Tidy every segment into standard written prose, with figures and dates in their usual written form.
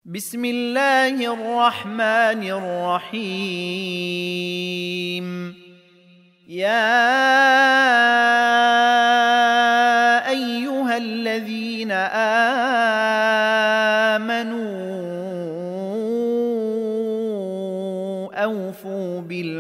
بسم الله الرحمن الرحيم. يا أيها الذين آمنوا أوفوا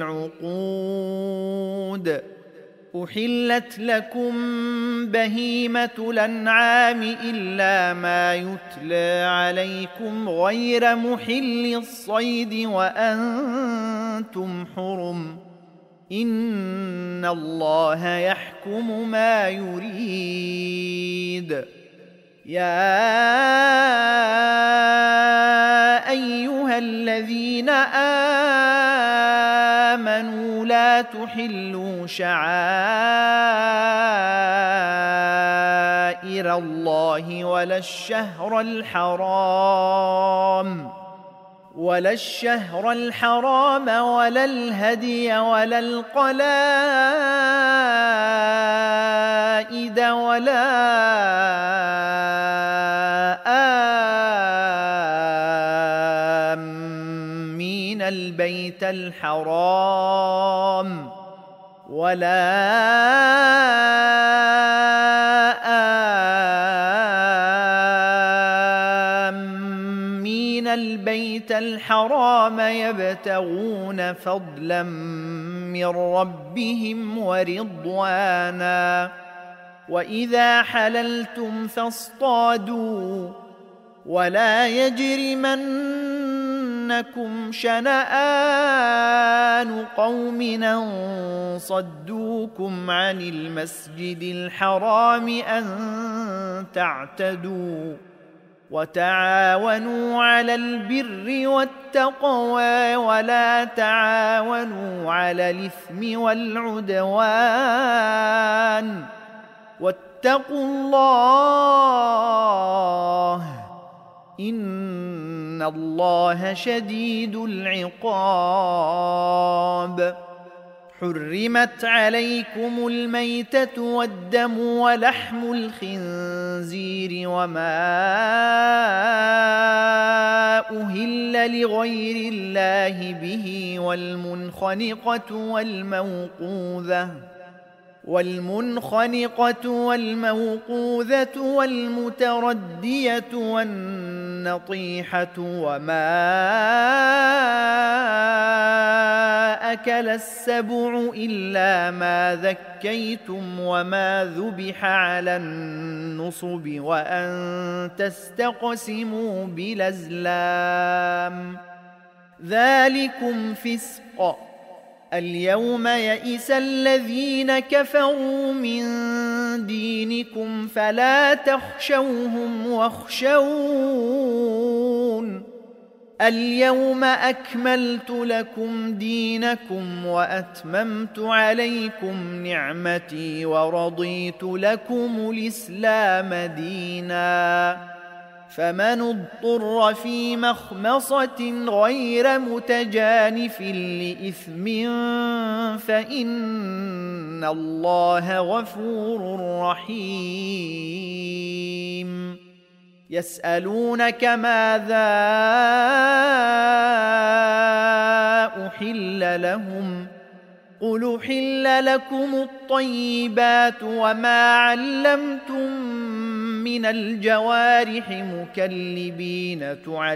بالعقود. أحلت لكم بهيمة الأنعام إلا ما يتلى عليكم غير محل الصيد وأنتم حرم، إن الله يحكم ما يريد. يا أيها الذين آمنوا لا تحلوا شعائر الله ولا الشهر الحرام ولا الهدي ولا القلائد ولا آمين البيت الحرام يبتغون فضلا من ربهم ورضوانا. وإذا حللتم فاصطادوا ولا يجرمنكم شنآن قوم أن صدوكم عن المسجد الحرام أن تعتدوا. وتعاونوا على البر والتقوى ولا تعاونوا على الإثم والعدوان، واتقوا الله إن الله شديد العقاب. حرمت عليكم الميتة والدم ولحم الخنزير وما أهل لغير الله به والمنخنقة والموقوذة والمتردية والنطيحة وما أكل السبع إلا ما ذكيتم وما ذبح على النصب وأن تستقسموا بالأزلام، ذلكم فسق. اليوم يئس الذين كفروا من دينكم فلا تخشوهم واخشون. اليوم أكملت لكم دينكم وأتممت عليكم نعمتي ورضيت لكم الإسلام دينا. فمن اضطر في مخمصة غير متجانف لإثم فإن الله غفور رحيم. يسألونك ماذا أحل لهم قل أحل لكم الطيبات وما علمتم من الجوارح مكلبين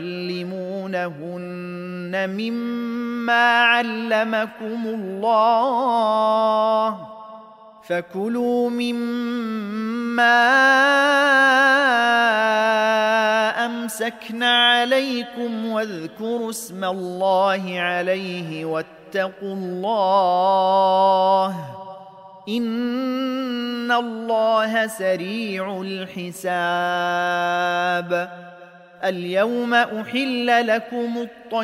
تعلمونهن مما علمكم الله، فكلوا مما أمسكن عليكم واذكروا اسم الله عليه واتقوا الله إن الله سريع الحساب. اليوم أحل لكم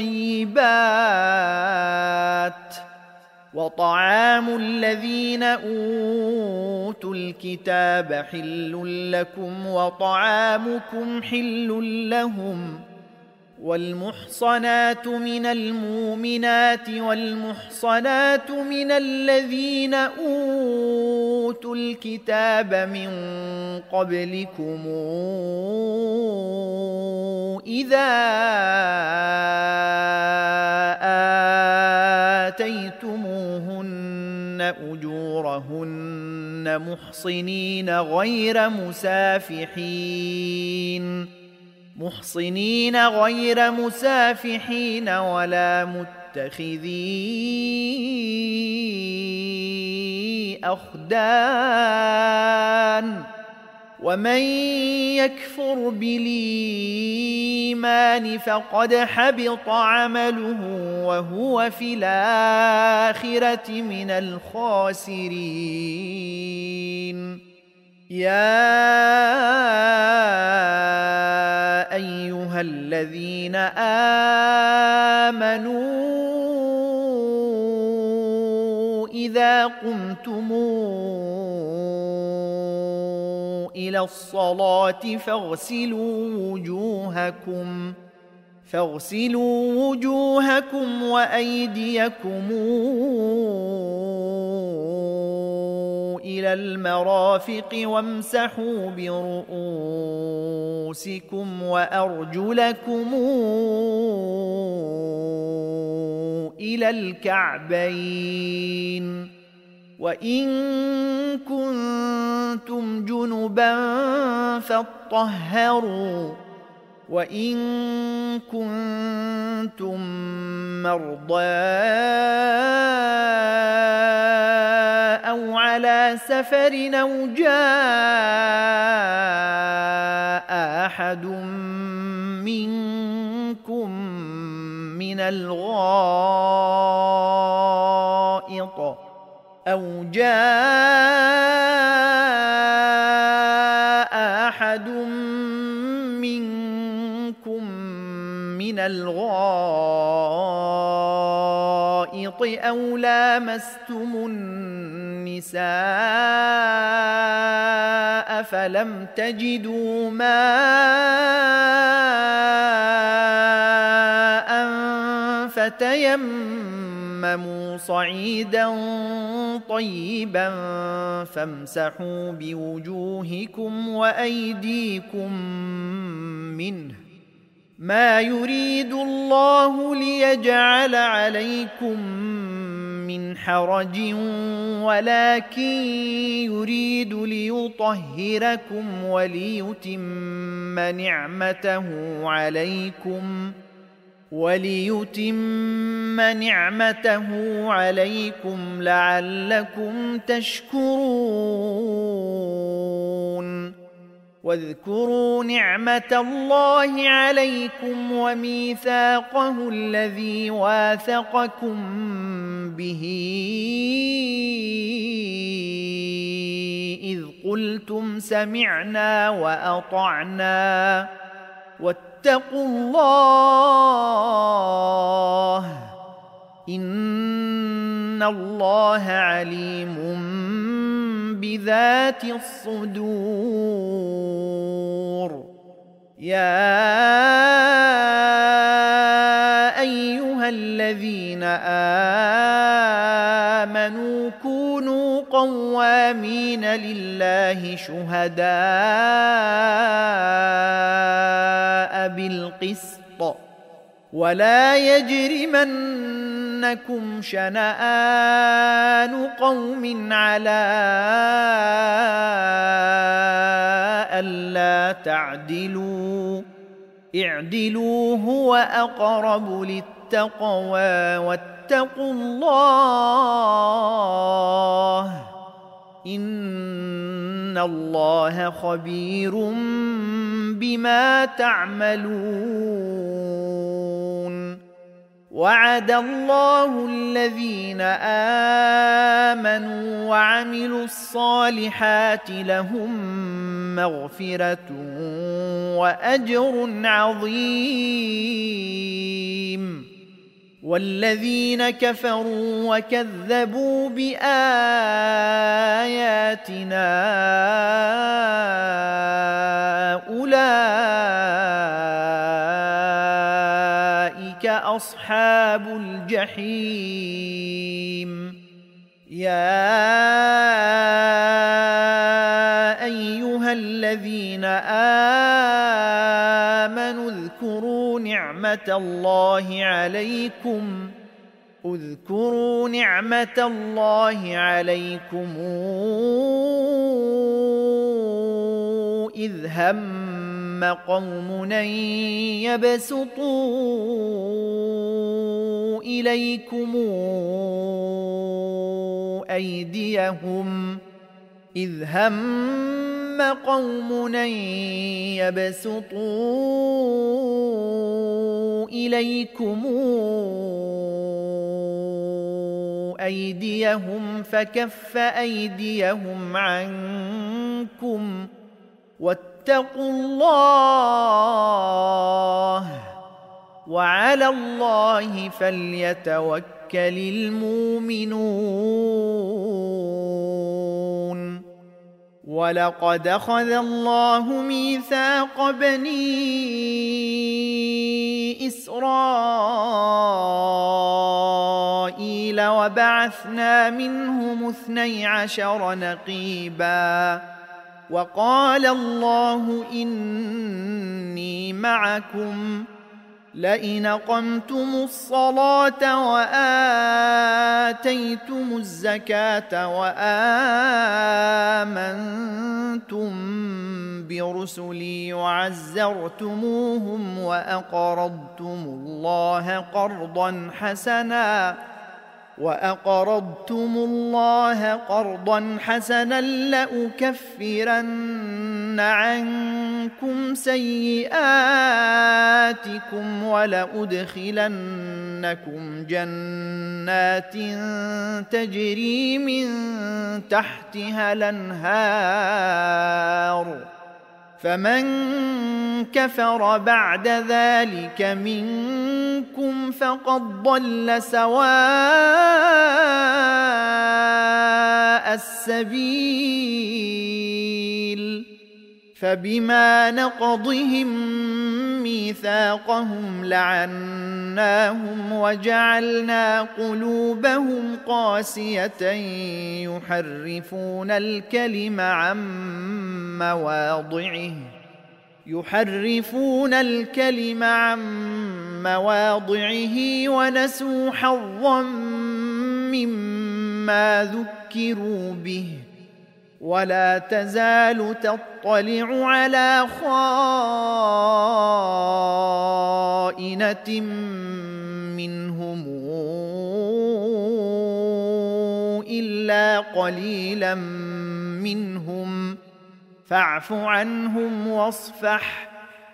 الطيبات وطعام الذين أوتوا الكتاب حل لكم وطعامكم حل لهم. والمحصنات من المؤمنات والمحصنات من الذين أوتوا أوتوا الكتاب من قبلكم إذا آتيتموهن أجورهن محصنين غير مسافحين ولا متخذي أخدان ومن يكفر بالإيمان فقد حبط عمله وهو في الآخرة من الخاسرين يا أيها الذين آمنوا إذا قمتم إلى الصلاة فاغسلوا وجوهكم وأيديكم إلى المرافق وامسحوا برؤوسكم وأرجلكم إلى الكعبين وإن كنتم جنبا فاطهروا وإن كنتم مرضى أو على سفر أو جاء أحد منكم من الغائط أو لامستم النساء فلم تجدوا ماء فتيمموا صعيدا طيبا فامسحوا بوجوهكم وأيديكم منه ما يريد الله ليجعل عليكم من حرج ولكن يريد ليطهركم وليتم نعمته عليكم لعلكم تشكرون واذكروا نعمة الله عليكم وميثاقه الذي واثقكم به إذ قلتم سمعنا وأطعنا واتقوا الله إن الله عليم بذات الصدور يا أيها الذين آمنوا كونوا قوامين لله شهداء بالقسط ولا يجرمنكم شنآن قوم على ألا تعدلوا اعدلوا هو أقرب للتقوى واتقوا الله إن الله خبير بما تعملون وعد الله الذين آمنوا وعملوا الصالحات لهم مغفرة وأجر عظيم والذين كفروا وكذبوا بآياتنا أولئك أصحاب الجحيم يا الذين آمنوا اذكروا نعمة الله عليكم إذ هم قوم أن يبسطوا إليكم أيديهم فكف أيديهم عنكم واتقوا الله وعلى الله فليتوكل المؤمنون. ولقد أخذ الله ميثاق بني إسرائيل وبعثنا منهم 12 نقيبا وقال الله إني معكم لئن أقمتم الصلاة وآتيتم الزكاة وآمنتم برسلي وعزرتموهم وأقرضتم الله قرضا حسنا لأكفرن عنكم سيئاتكم ولأدخلنكم جنات تجري من تحتها الأنهار فمن كفر بعد ذلك منكم فقد ضل سواء السبيل. فبما نقضهم ميثاقهم لعناهم وجعلنا قلوبهم قاسية يحرفون الكلم عن مواضعه ونسوا حظا مما ذكروا به ولا تزال تطلع على خائنة منهم إلا قليلا منهم فاعف عنهم واصفح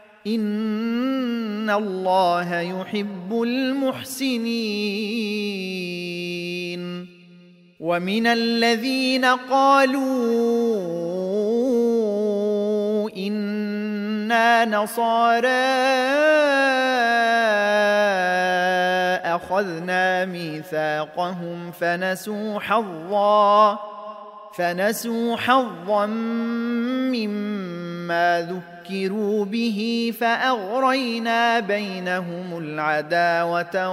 إن الله يحب المحسنين. ومن الذين قالوا إنا نصارى أخذنا ميثاقهم فنسوا حظا مما ذكروا به فأغرينا بينهم العداوة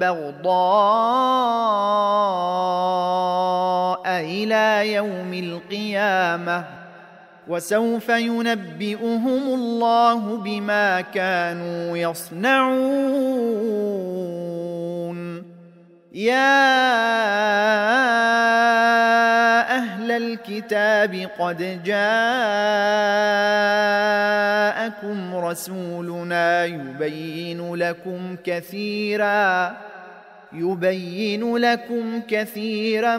والبغضاء إلى يوم القيامة وسوف ينبئهم الله بما كانوا يصنعون. يا أهل الكتاب قد جاءكم رسولنا يبين لكم كثيرا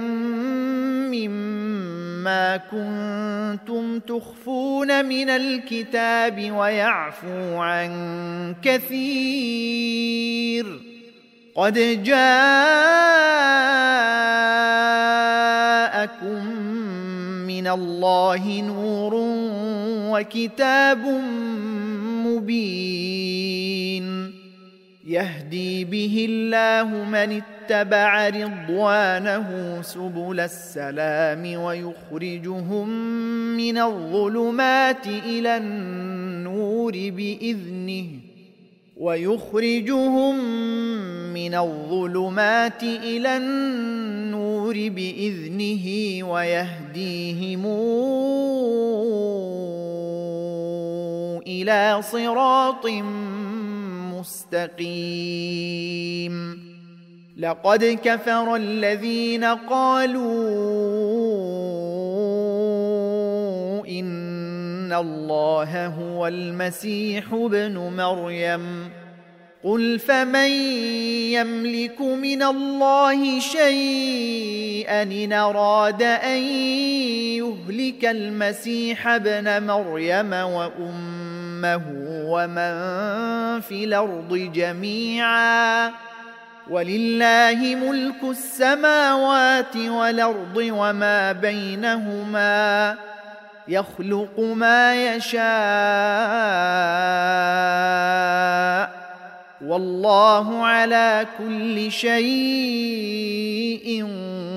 مما كنتم تخفون من الكتاب ويعفو عن كثير. قد جاءكم من الله نور وكتاب مبين يهدي به الله من اتبع رضوانه سبل السلام ويخرجهم من الظلمات إلى النور بإذنه ويهديهم إلى صراط مستقيم. لقد كفر الذين قالوا إن الله هو المسيح ابن مريم قل فمن يملك من الله شيئا إن أراد أن يهلك المسيح ابن مريم وأمه ومن في الأرض جميعا ولله ملك السماوات والأرض وما بينهما يخلق ما يشاء والله على كل شيء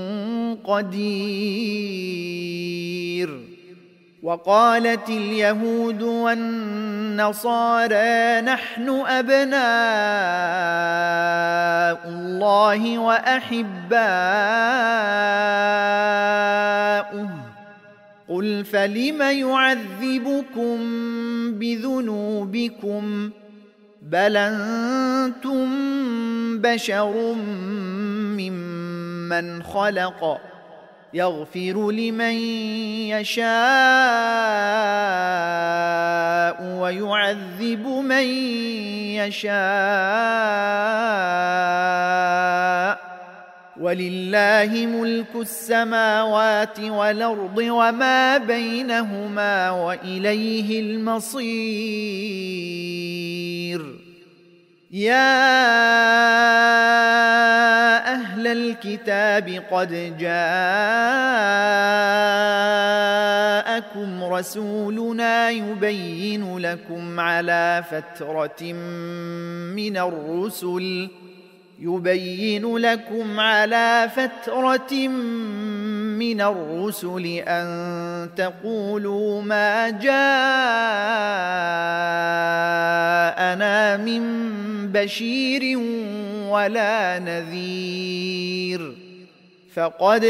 قدير. وقالت اليهود والنصارى نحن أبناء الله وأحباؤه قل فلم يعذبكم بذنوبكم بل أنتم بشر ممن خلق يغفر لمن يشاء ويعذب من يشاء ولله ملك السماوات والأرض وما بينهما وإليه المصير. يا أهل الكتاب قد جاءكم رسولنا يبين لكم على فترة من الرسل أن تقولوا ما جاءنا من بشير ولا نذير فقد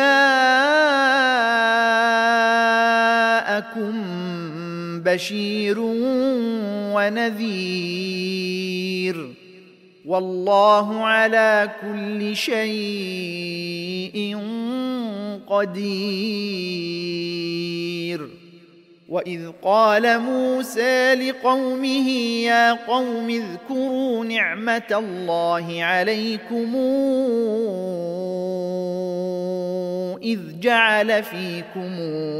جاءكم بشير ونذير والله على كل شيء قدير. وإذ قال موسى لقومه يا قوم اذكروا نعمة الله عليكم إذ جعل فيكم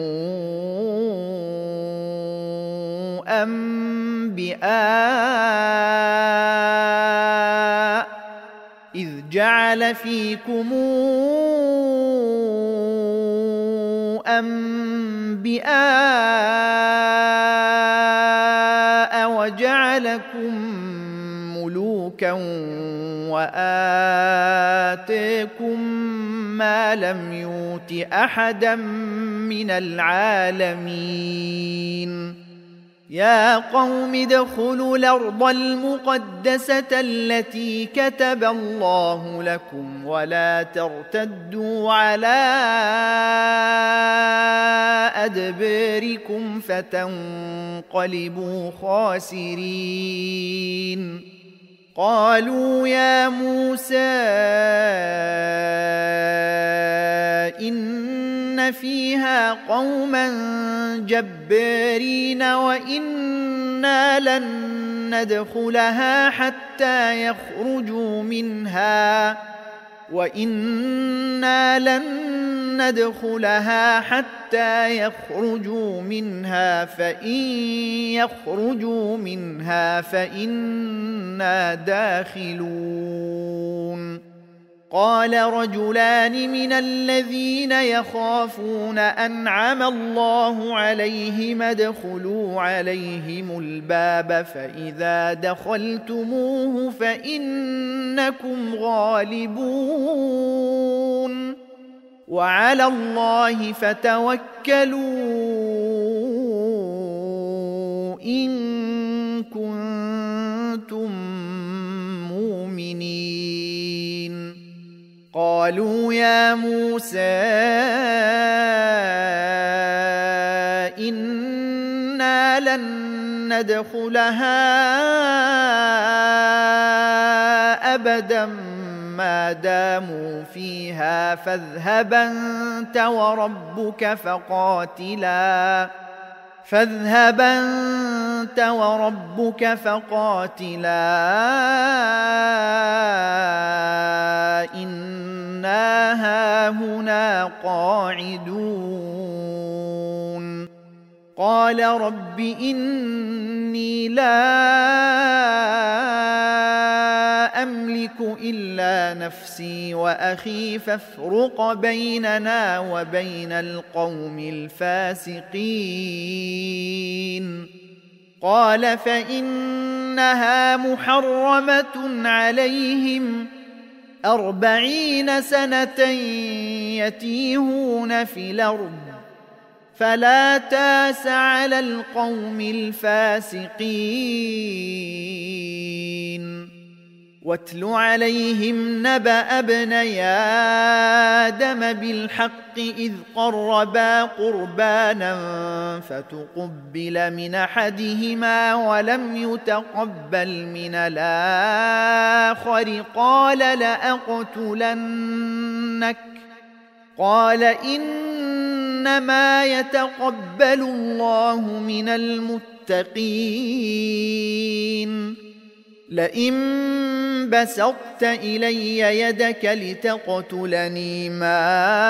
أنبياء وجعلكم ملوكا وآتاكم ما لم يؤت أحدا من العالمين. يا قوم ادخلوا الأرض المقدسة التي كتب الله لكم ولا ترتدوا على أدباركم فتنقلبوا خاسرين. قالوا يا موسى إن فيها قوما جبارين وإنا لن ندخلها حتى يخرجوا منها فإن يخرجوا منها فإنا داخلون. قال رجلان من الذين يخافون أنعم الله عليهم ادخلوا عليهم الباب فإذا دخلتموه فإنكم غالبون وعلى الله فتوكلوا إن كنتم مؤمنين. قالوا يا موسى إنا لن ندخلها أبدا ما داموا فيها فاذهب أنت وربك فقاتلا إنا هاهنا قاعدون. قال رب إني لا أملك إلا نفسي وأخي فافرق بيننا وبين القوم الفاسقين. قال فإنها محرمة عليهم 40 سنة يتيهون في الأرض فلا تاس على القوم الفاسقين. واتل عليهم نبأ ابني آدم بالحق إذ قربا قربانا فتقبل من أحدهما ولم يتقبل من الآخر قال لأقتلنك. قال إنما يتقبل الله من المتقين. لئن بسطت إلي يدك لتقتلني ما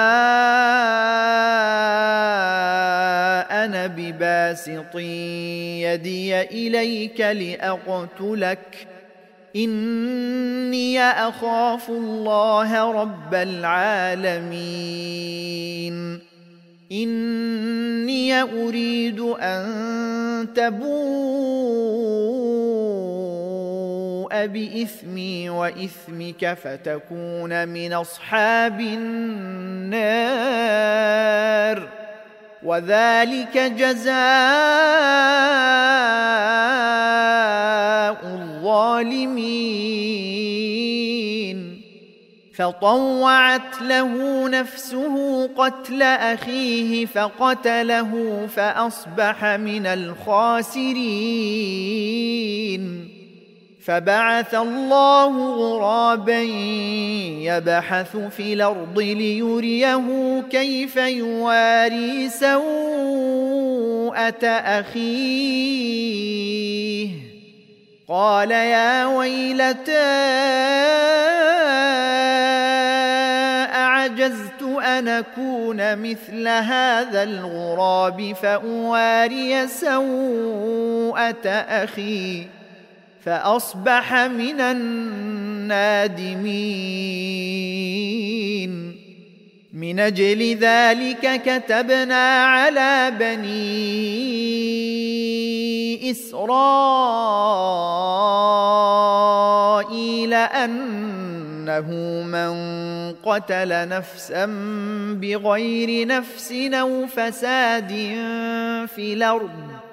أنا بباسط يدي إليك لأقتلك إني أخاف الله رب العالمين. إني أريد أن تبوء بإثمي وإثمك فتكون من أصحاب النار وذلك جزاء الظالمين. فطوعت له نفسه قتل أخيه فقتله فأصبح من الخاسرين. فبعث الله غرابا يبحث في الأرض ليريه كيف يواري سوءة أخيه. قال يا ويلتى أعجزت أن أكون مثل هذا الغراب فأواري سوءة أخي فأصبح من النادمين. من أجل ذلك كتبنا على بني إسرائيل أنه من قتل نفسا بغير نفس أو فساد في الأرض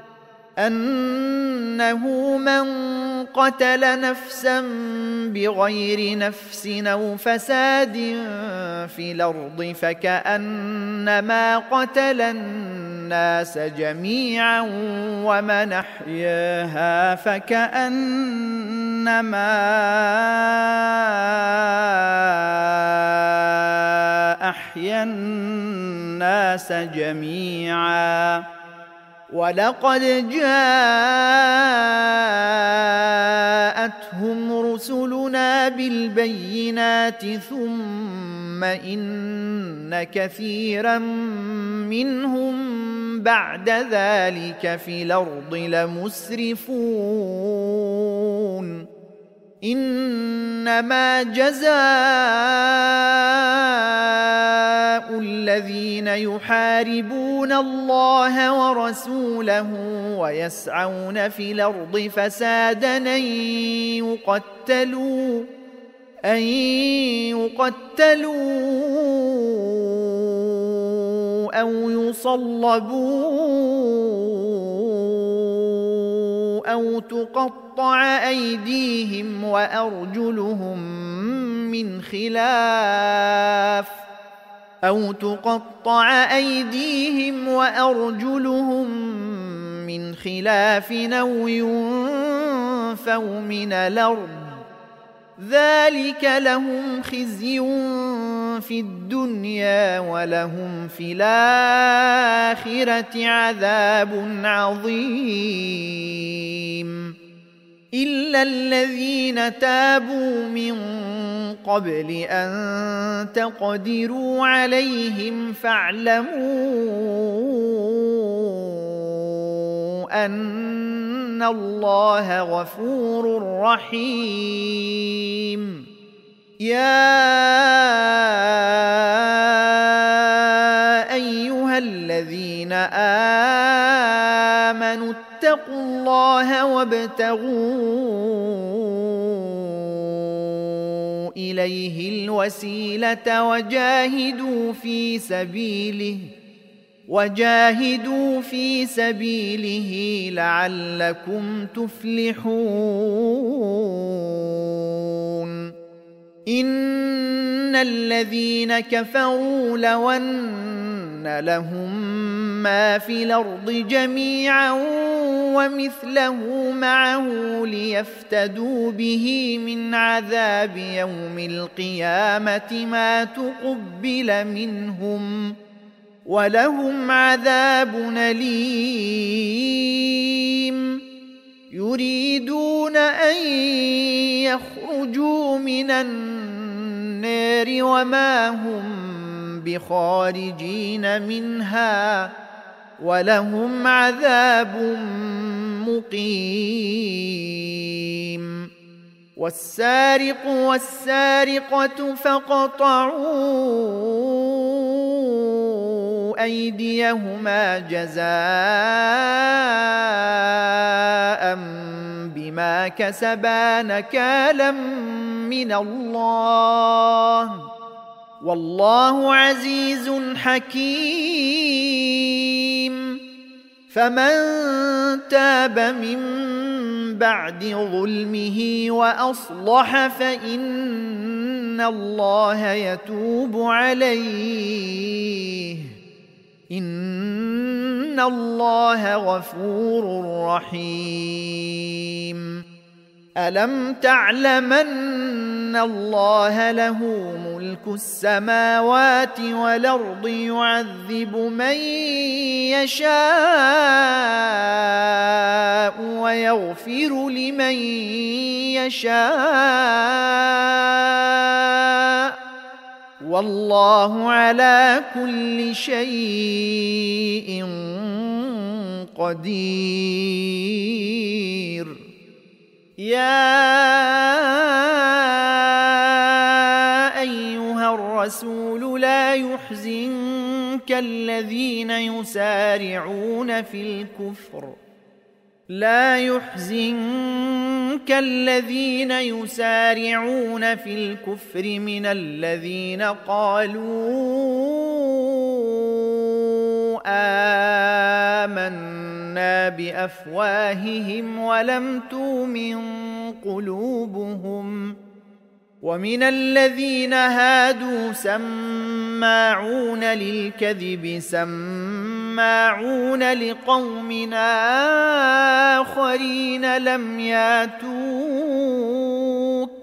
فكأنما قتل الناس جميعا ومن أحياها فكأنما أحيا الناس جميعا. ولقد جاءتهم رسلنا بالبينات ثم إن كثيرا منهم بعد ذلك في الأرض لمسرفون. إنما جزاء الذين يحاربون الله ورسوله ويسعون في الأرض فسادا أن يقتلوا أو يصلبوا أو تقطع أيديهم وأرجلهم من خلاف أو ينفوا من الأرض ذلك لهم خزي في الدنيا ولهم في الآخرة عذاب عظيم إلا الذين تابوا من قبل أن تقدروا عليهم فاعلموا أن الله غفور رحيم يا أيها الذين آمنوا اتقوا الله وابتغوا إليه الوسيلة وجاهدوا في سبيله لعلكم تفلحون إن الذين كفروا لو أن لهم ما في الأرض جميعا ومثله معه ليفتدوا به من عذاب يوم القيامة ما تقبل منهم ولهم عذاب أليم يريدون أن يخرجوا من النار وما هم بخارجين منها ولهم عذاب مقيم والسارق والسارقة فاقطعوا أيديهما جزاء بما كسبا نكالا من الله والله عزيز حكيم فمن تاب من بعد ظلمه وأصلح فإن الله يتوب عليه إن الله غفور رحيم ألم تعلم أن الله له ملك السماوات والأرض يعذب من يشاء ويغفر لمن يشاء والله على كل شيء قدير يا أيها الرسول لا يحزنك الذين يسارعون في الكفر من الذين قالوا آمنا بأفواههم ولم تؤمن قلوبهم ومن الذين هادوا سماعون للكذب سماعون لقوم آخرين لم ياتوك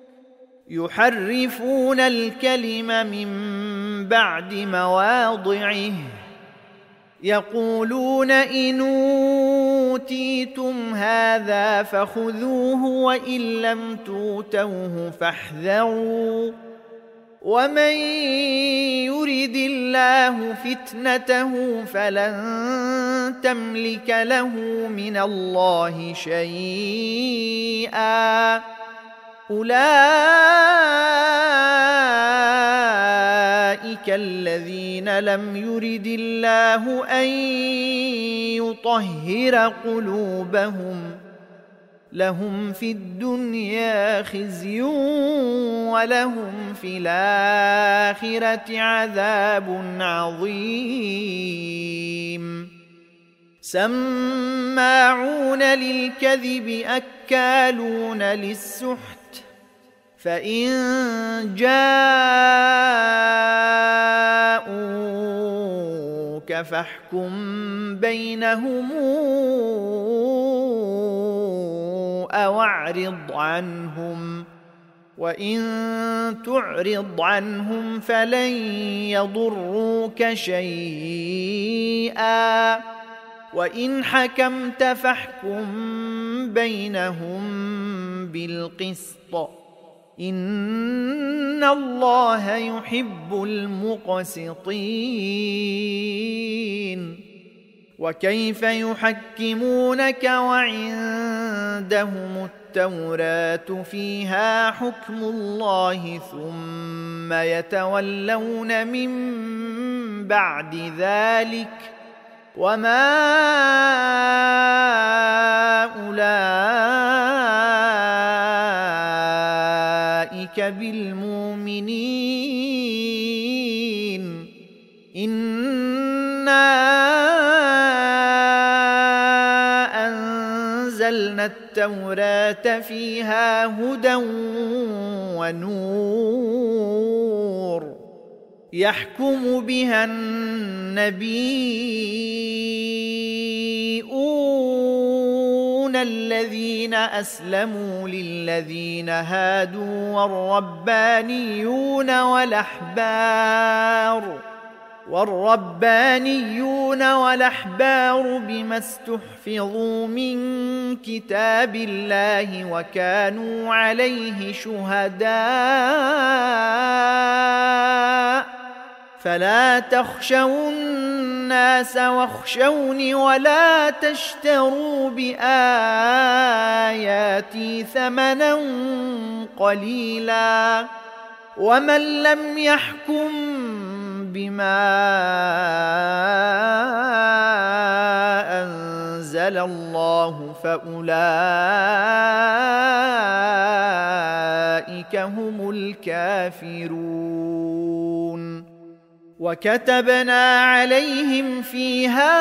يحرفون الكلم من بعد مواضعه يقولون إن أوتيتم هذا فخذوه وإن لم تؤتوه فاحذروا ومن يرد الله فتنته فلن تملك له من الله شيئا أولئك الذين لم يرد الله أن يطهر قلوبهم لهم في الدنيا خزي ولهم في الآخرة عذاب عظيم سماعون للكذب أكالون للسحت فإن جاءوك جاءوك فاحكم بينهم أو أعرض عنهم، وإن تعرض عنهم فلن يضروك شيئا، وإن حكمت فاحكم بينهم بالقسط، إن الله يحب المقسطين. وكيف يحكمونك وعندهم التوراة فيها حكم الله ثم يتولون من بعد ذلك وما أولئك بالمؤمنين. إنا أنزلنا التوراة فيها هدى ونور يحكم بها النبيون الذين أسلموا للذين هادوا والربانيون والأحبار بما استحفظوا من كتاب الله وكانوا عليه شهداء، فلا تخشوا الناس واخشوني ولا تشتروا بآياتي ثمنا قليلا، ومن لم يحكم بما أنزل الله فأولئك هم الكافرون. وكتبنا عليهم فيها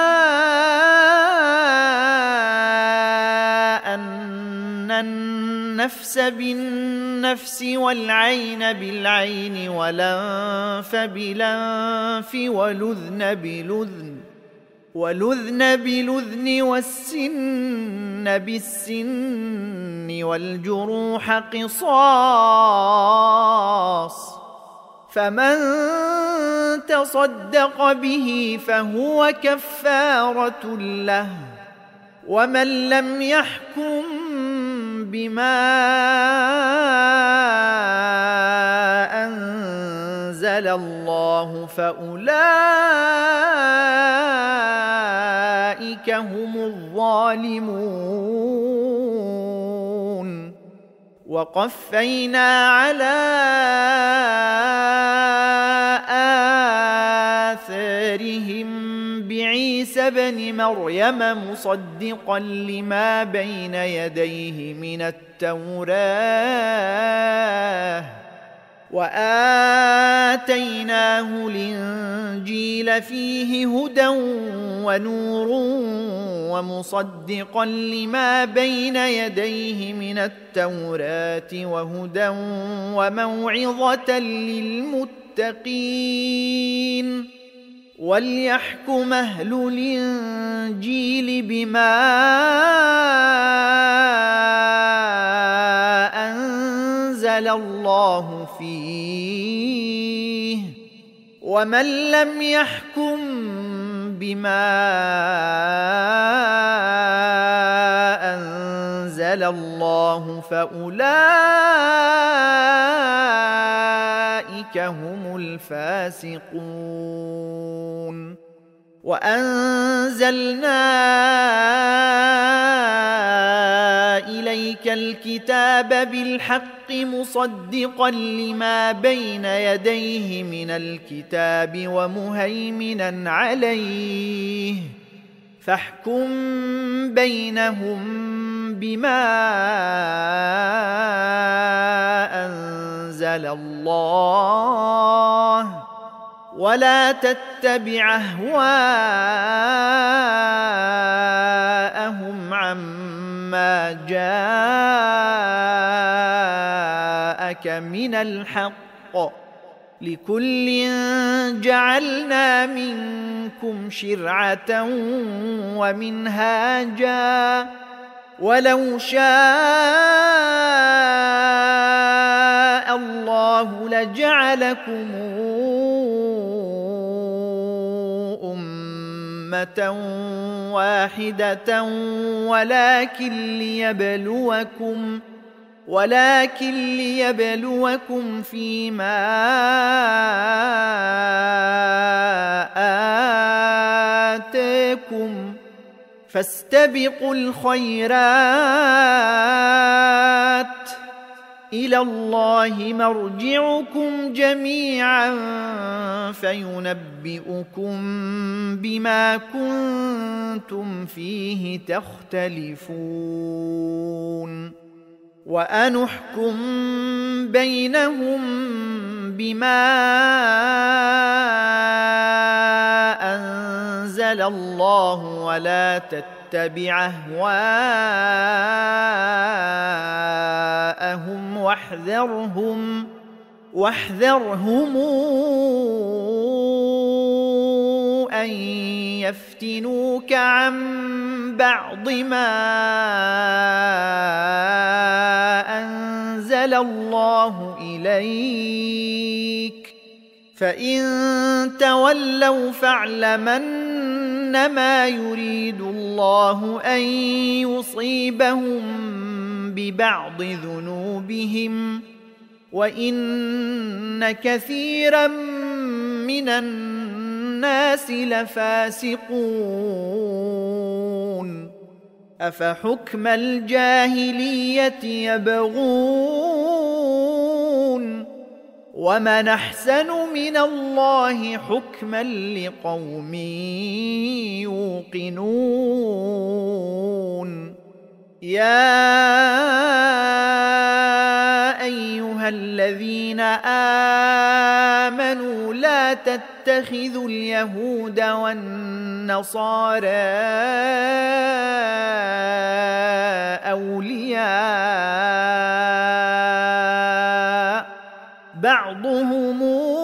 أن النفس بالنفس والعين بالعين والأنف بالأنف والأذن بالأذن والسن بالسن والجروح قصاص، فمن تصدق به فهو كفارة له، ومن لم يحكم بما أنزل الله فأولئك هم الظالمون. وقفينا على آثارهم بعيسى بن مريم مصدقا لما بين يديه من التوراة، وآتيناه الإنجيل فيه هدى ونور ومصدقا لما بين يديه من التوراة وهدى وموعظة للمتقين. وليحكم أهل الإنجيل بما أنزل الله فيه، ومن لم يحكم بما أنزل الله فأولئك هم الفاسقون. وأنزلنا إليك الكتاب بالحق مصدقا لما بين يديه من الكتاب ومهيمنا عليه، فاحكم بينهم بما أنزل الله، ولا تتبع أهواءهم عما جاءك من الحق، لكل جعلنا منكم شرعة ومنهاجا ولو شاء الله لجعلكم أمة واحدة ولكن ليبلوكم فيما آتاكم فاستبقوا الخيرات إلى الله مرجعكم جميعا فينبئكم بما كنتم فيه تختلفون وأنحكم بينهم بما أنزل الله ولا تتبع أهواءهم واحذرهم أن يفتنوك عن بعض ما أنزل الله إليك فإن تولوا فاعلمن ما يريد الله أن يصيبهم ببعض ذنوبهم وإن كثيرا من الناس لفاسقون أفحكم الجاهلية يبغون ومن أحسن من الله حكما لقوم يوقنون يا أيها الذين آمنوا لا تتخذوا اليهود والنصارى أولياء بعضهم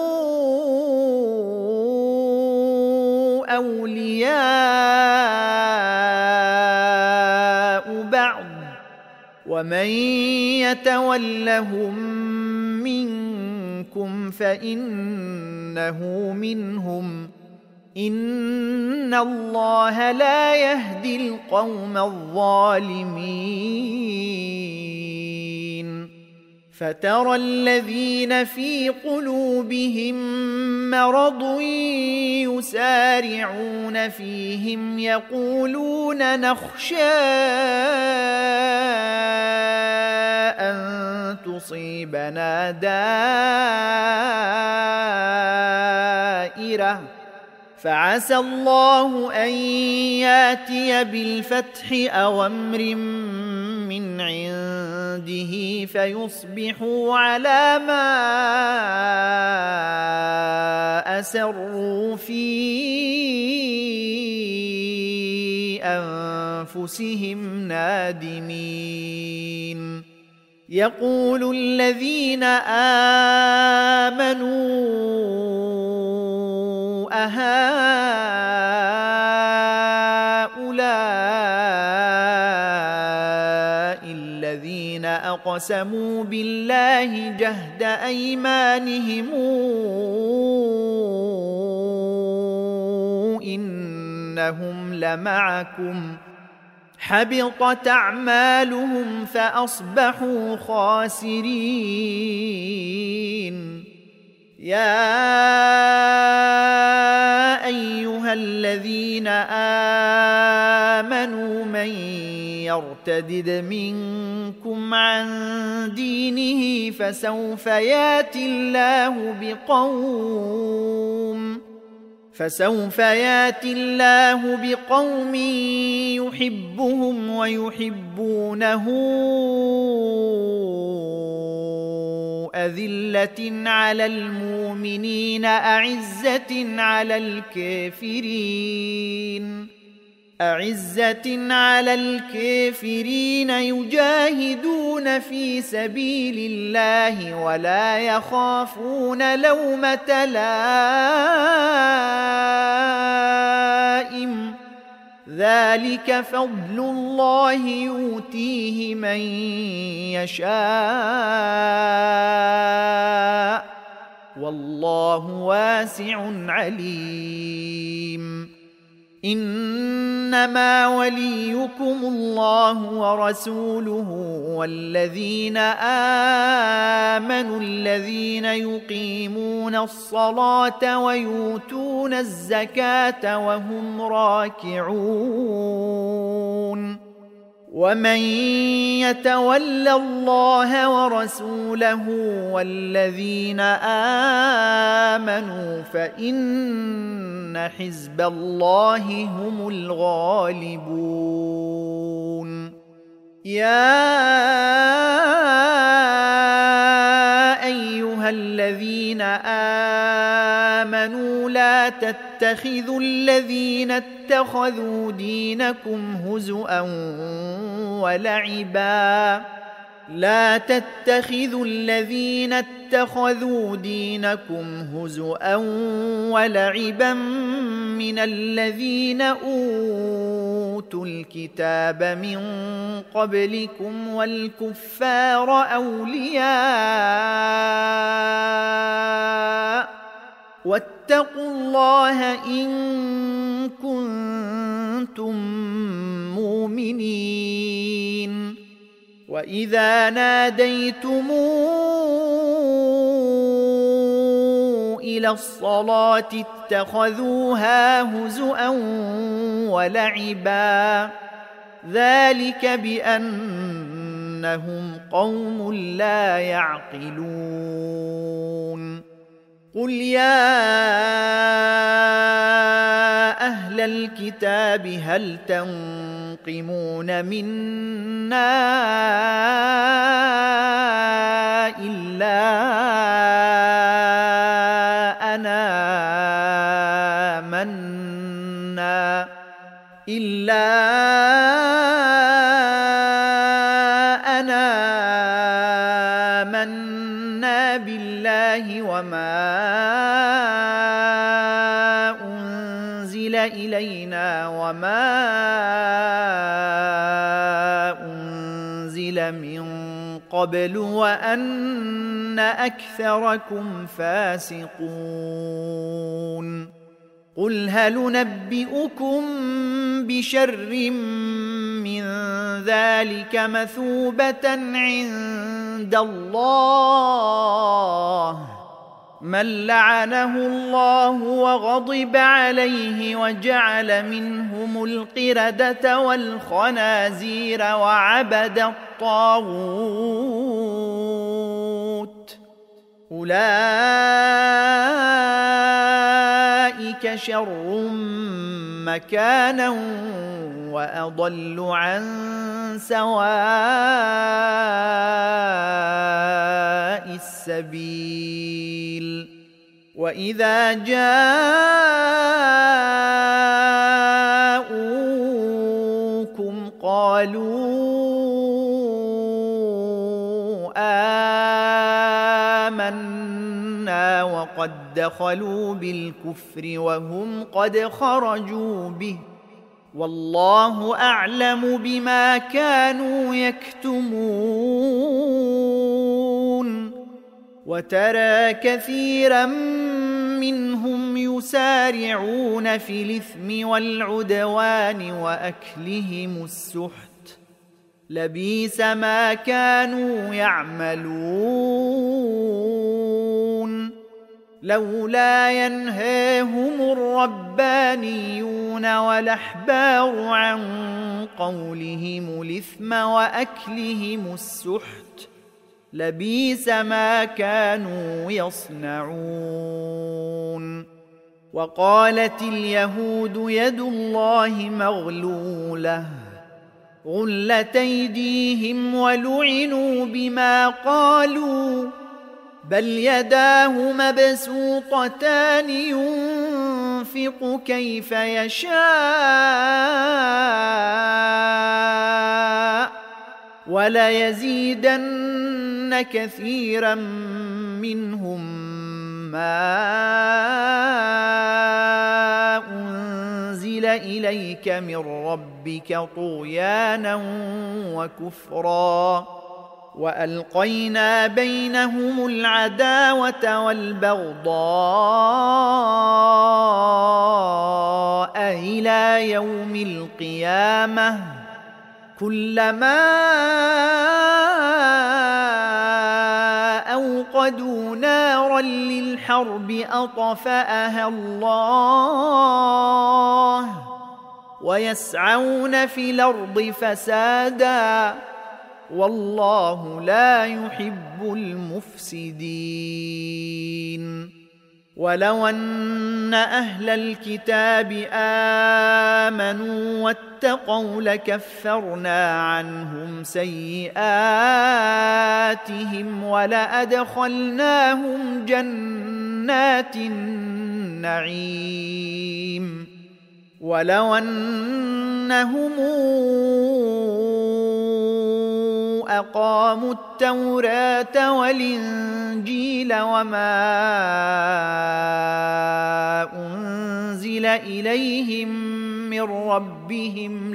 أولياء بعض ومن يتولهم منكم فإنه منهم إن الله لا يهدي القوم الظالمين فترى الذين في قلوبهم مرض يسارعون فيهم يقولون نخشى أن تصيبنا دائرة فعسى الله أن ياتي بالفتح أو أمر من عنده فيصبحوا على ما أسروا في أنفسهم نادمين يقول الذين آمنوا أهؤلاء الذين أقسموا بالله جهد أيمانهم إنهم لمعكم حبطت أعمالهم فأصبحوا خاسرين يا أيها الذين آمنوا من يرتدد منكم عن دينه فسوف ياتي الله بقوم يحبهم ويحبونه أذلة على المؤمنين أعزة على الكافرين أعزة على الكافرين يجاهدون في سبيل الله ولا يخافون لومة لائم ذلك فضل الله يؤتيه من يشاء والله واسع عليم إنما وليكم الله ورسوله والذين آمنوا الذين يقيمون الصلاة ويؤتون الزكاة وهم راكعون ومن يتول الله ورسوله والذين آمنوا فإن حزب الله هم الغالبون يا أيها الذين آمنوا لا تتخذوا الذين اتخذوا دينكم هزؤا ولعبا لا تتخذوا الذين اتخذوا دينكم هزؤا ولعبا من الذين أوتوا الكتاب من قبلكم والكفار أولياء واتقوا الله إن كنتم مؤمنين وإذا ناديتم إلى الصلاة اتخذوها هزؤا ولعبا ذلك بأنهم قوم لا يعقلون قل يا أهل الكتاب هل تنقمون منا إلا أنا آمنا بالله وما أنزل إلينا وما أنزل من قبل وأن أكثركم فاسقون قل هل ننبئكم بشر من ذلك مثوبة عند الله من لعنه الله وغضب عليه وجعل منهم القردة والخنازير وعبد الطاغوت أولئك شر مكانا وأضل عن سواء السبيل وإذا جاءوكم قالوا آمنا وقد دخلوا بالكفر وهم قد خرجوا به والله أعلم بما كانوا يكتمون وترى كثيرا منهم يسارعون في الإثم والعدوان وأكلهم السحت لبئس ما كانوا يعملون لولا ينهاهم الربانيون والأحبار عن قولهم الإثم وأكلهم السحت لبئس ما كانوا يصنعون وقالت اليهود يد الله مغلولة غلت أيديهم ولعنوا بما قالوا بل يداه مبسوطتان ينفق كيف يشاء وليزيدن كثيرا منهم ما أنزل إليك من ربك طغيانا وكفرا وألقينا بينهم العداوة والبغضاء إلى يوم القيامة كلما أوقدوا نارا للحرب أطفأها الله ويسعون في الأرض فسادا والله لا يحب المفسدين ولو أن أهل الكتاب آمنوا واتقوا لكفرنا عنهم سيئاتهم ولأدخلناهم جنات النعيم ولو أنهم أقاموا التوراة والإنجيل وما أنزل إليهم من ربهم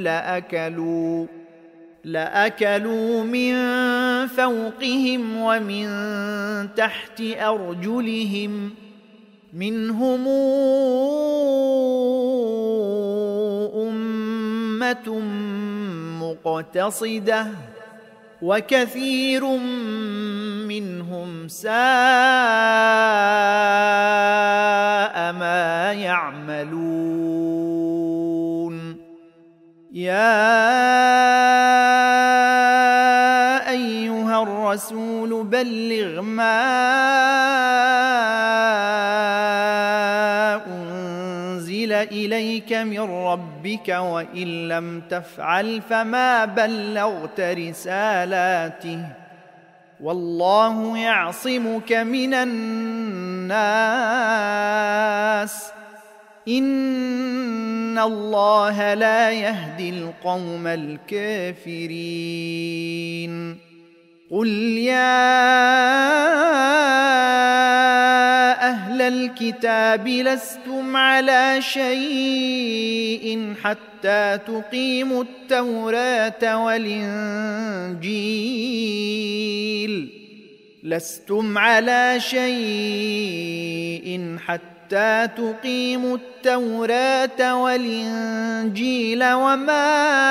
لأكلوا من فوقهم ومن تحت أرجلهم منهم أمة مقتصدة وكثير منهم ساء ما يعملون يا أيها الرسول بلغ ما أنزل إليك من ربك وإن لم تفعل فما بلغت رسالاته والله يعصمك من الناس إن الله لا يهدي القوم الكافرين قل يا أهل الكتاب لستم على شيء حتى تقيموا التوراة والإنجيل لستم على شيء حتى تقيموا التوراة والإنجيل وما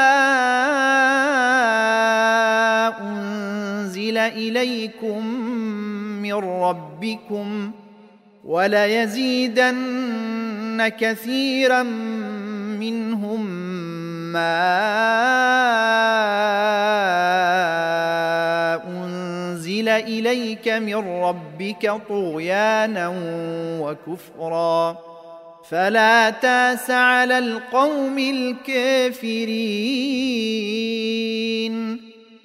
أنزل إليكم من ربكم وليزيدن كثيرا منهم ما أنزل إليك من ربك طغيانا وكفرا فلا تاس على القوم الكافرين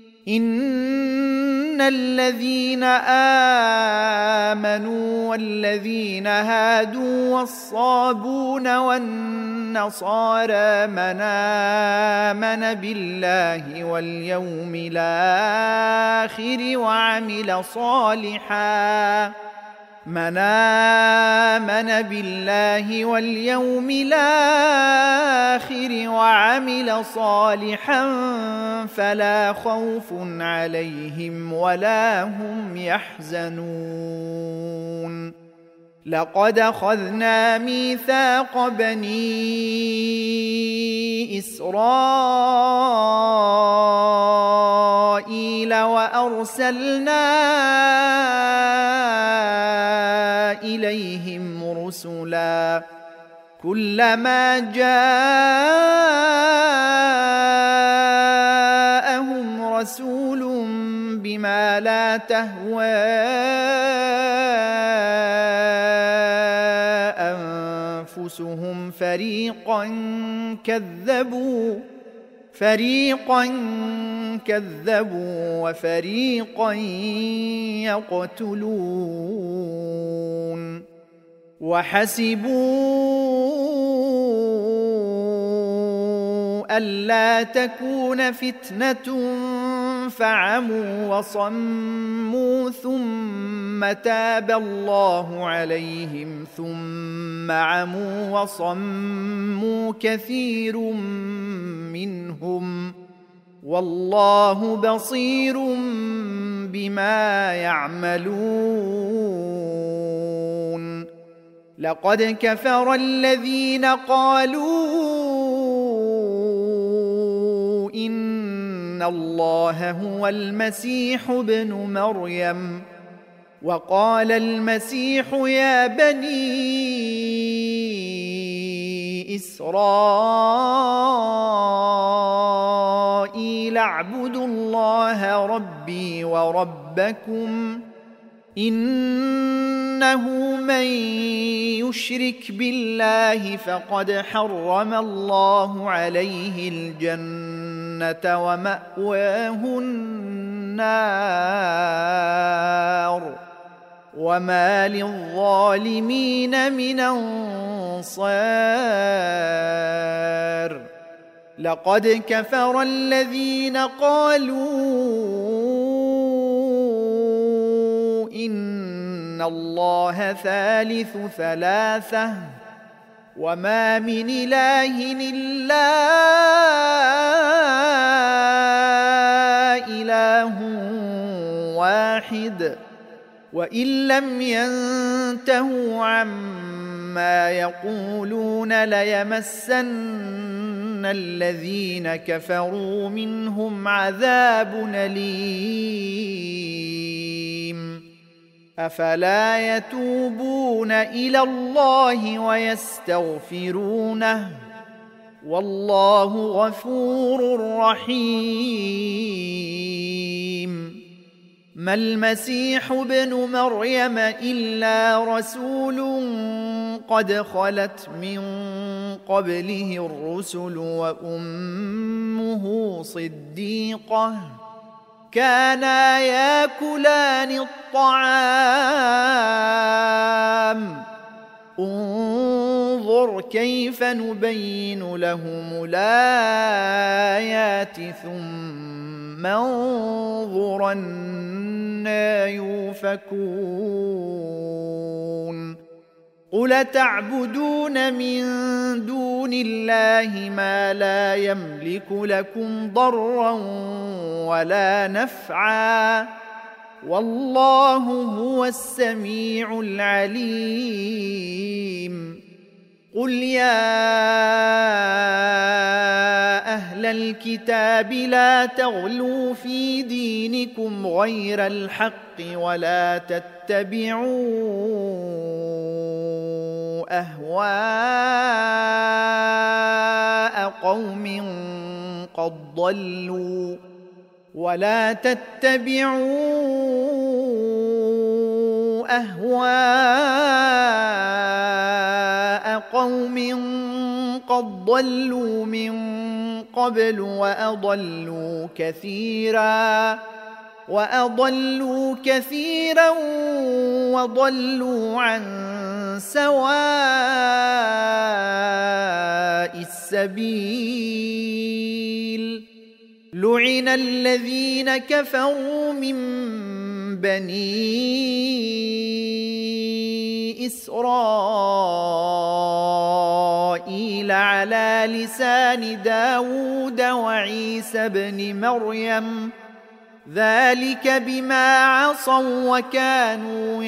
إن الذين آمنوا والذين هادوا والصابون والنصارى من آمن بالله واليوم الآخر وعمل صالحا من آمن بالله واليوم الآخر وعمل صالحا فلا خوف عليهم ولا هم يحزنون لقد أخذنا ميثاق بني إسرائيل وأرسلنا إليهم رسلا كلما جاءهم رسول بما لا تهوى أنفسهم فريقا كذبوا وفريقا يقتلون وحسبوا ألا تكون فتنة فعموا وصموا ثم تاب الله عليهم ثم عموا وصموا كثير منهم والله بصير بما يعملون. لقد كفر الذين قالوا إن الله هو المسيح ابن مريم وقال المسيح يا بني إسرائيل اعبدوا الله ربي وربكم إنه من يشرك بالله فقد حرم الله عليه الجنة ومأواه النار وما للظالمين من أنصار. لقد كفر الذين قالوا إن الله ثالث ثلاثة وما من إله إلا إله واحد وإن لم ينتهوا عما يقولون ليمسن الذين كفروا منهم عذاب أليم. أفلا يتوبون إلى الله ويستغفرونه والله غفور رحيم. ما المسيح ابن مريم إلا رسول قد خلت من قبله الرسل وأمه صديقة كانا ياكلان الطعام انظر كيف نبين لهم الآيات ثم انظر أنى يؤفكون. قل تعبدون من دون الله ما لا يملك لكم ضرا ولا نفعا والله هو السميع العليم. قل يا أهل الكتاب لا تغلوا في دينكم غير الحق ولا تتبعوا أهواء قوم قد ضلوا من قبل وأضلوا كثيرا وضلوا عن سواء السبيل. لعن الذين كفروا من بني إسرائيل على لسان داود وعيسى بن مريم ذلك بما عصوا وكانوا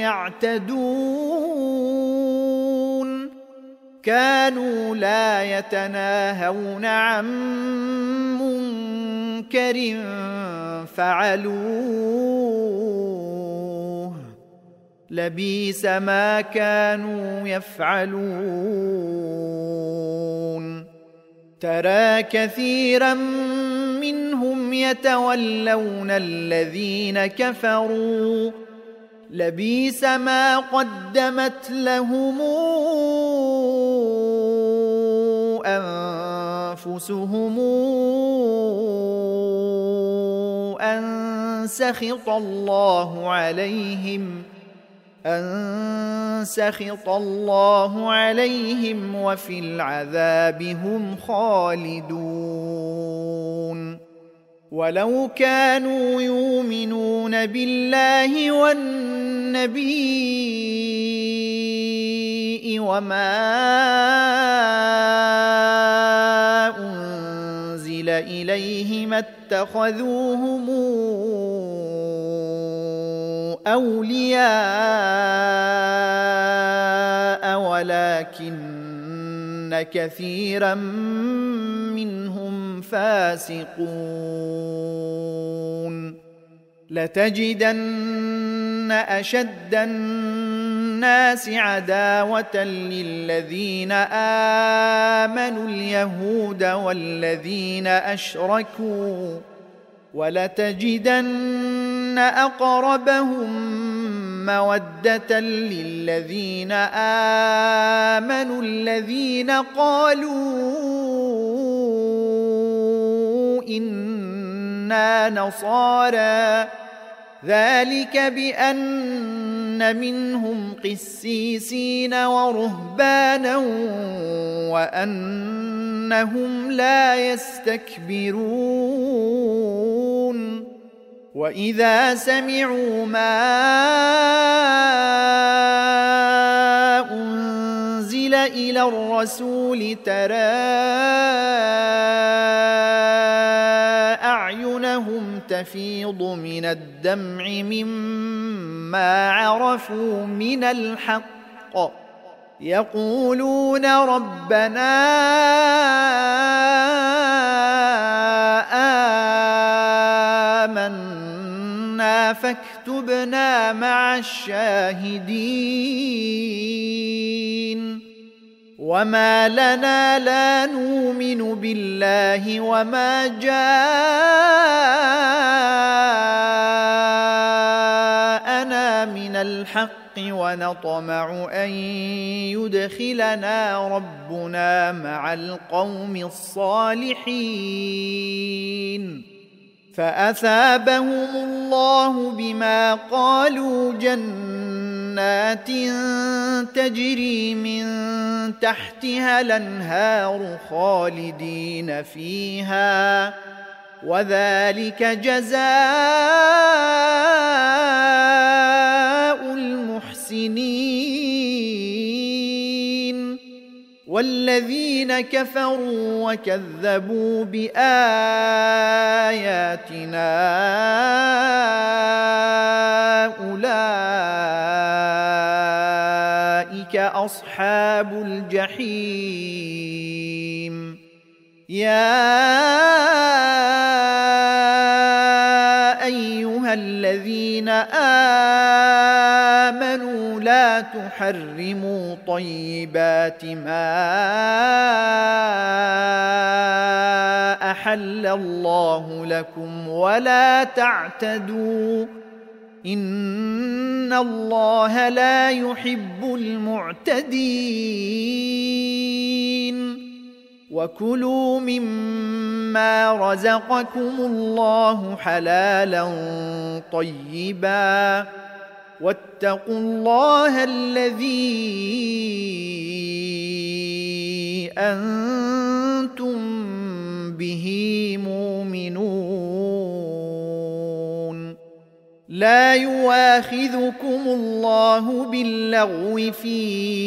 يعتدون. كانوا لا يتناهون عن منكر فعلوه لبئس ما كانوا يفعلون. ترى كثيرا منهم يتولون الذين كفروا لبئس ما قدمت لهم أنفسهم أن سخط الله عليهم أن سخط الله عليهم وفي العذاب هم خالدون. ولو كانوا يؤمنون بالله والنبي وما أنزل إليه ما اتخذوهم أولياء ولكن كثيرا منهم فاسقون. لتجدن أشد الناس عداوة للذين آمنوا اليهود والذين أشركوا ولتجدن أقربهم مودة للذين آمنوا الذين قالوا إنا نصارى ذلك بأن منهم قسيسين ورهبانا وأنهم لا يستكبرون. وإذا سمعوا ما أنزل إلى الرسول ترى أعينهم تفيض من الدمع مما عرفوا من الحق يقولون ربنا آمنا فاكتبنا مع الشاهدين. وما لنا لا نؤمن بالله وما جاءنا من الحق ونطمع أن يدخلنا ربنا مع القوم الصالحين. فأثابهم الله بما قالوا جنات تجري من تحتها الأنهار خالدين فيها وذلك جزاء المحسنين. والذين كفروا وكذبوا بآياتنا أولئك أصحاب الجحيم. يا أيها الذين آمنوا لا تحرموا طيبات ما أحل الله لكم ولا تعتدوا إن الله لا يحب المعتدين. وكلوا مما رزقكم الله حلالا طيبا واتقوا الله الذي أنتم به مؤمنون. لا يؤاخذكم الله باللغو في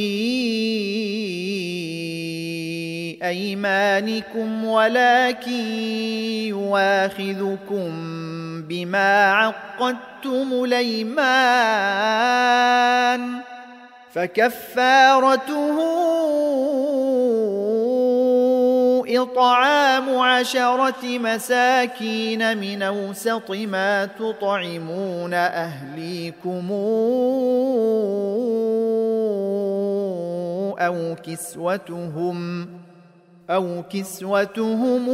أيمانكم ولكن يؤاخذكم بما عقدتم الأيمان فكفارته إطعام 10 مساكين من أوسط ما تطعمون أهليكم أو كسوتهم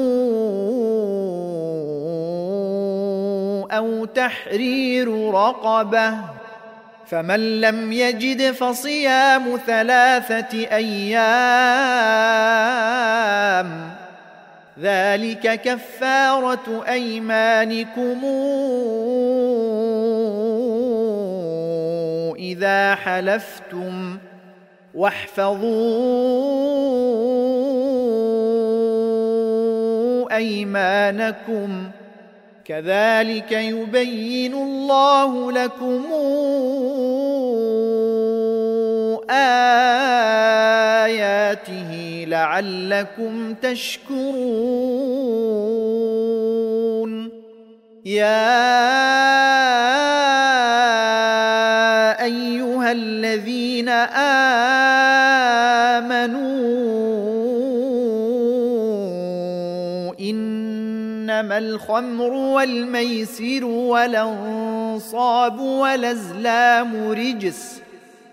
أو تحرير رقبة فمن لم يجد فصيام 3 أيام ذلك كفارة أيمانكم إذا حلفتم واحفظوا أيمانكم كذلك يبين الله لكم آياته لعلكم تشكرون يا أيها الذين آمنوا إنما الخمر والميسر والأنصاب والأزلام رجس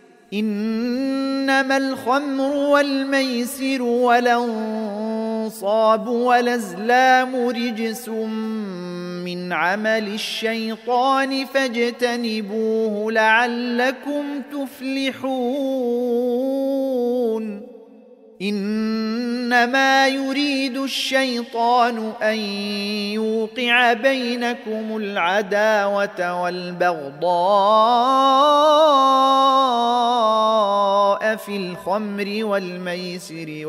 إنما الخمر والميسر والأنصاب والأزلام رجس من عمل الشيطان فاجتنبوه لعلكم تفلحون إنما يريد الشيطان أن يوقع بينكم العداوة والبغضاء في الخمر والميسر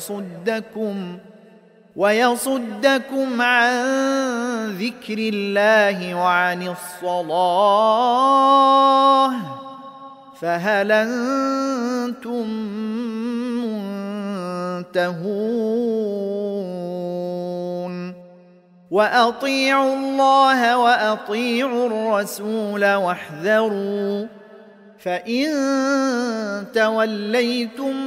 ويصدكم عن ذكر الله وعن الصلاة فهل أنتم منتهون وأطيعوا الله وأطيعوا الرسول واحذروا فإن توليتم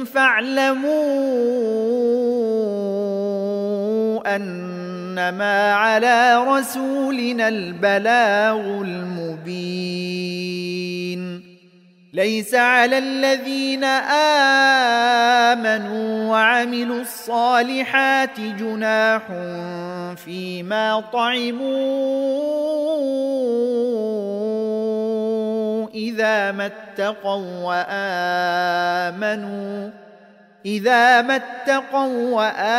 فاعلموا أنما على رسولنا البلاغ المبين ليس على الذين آمنوا وعملوا الصالحات جناح فيما طعموا إذا ما اتقوا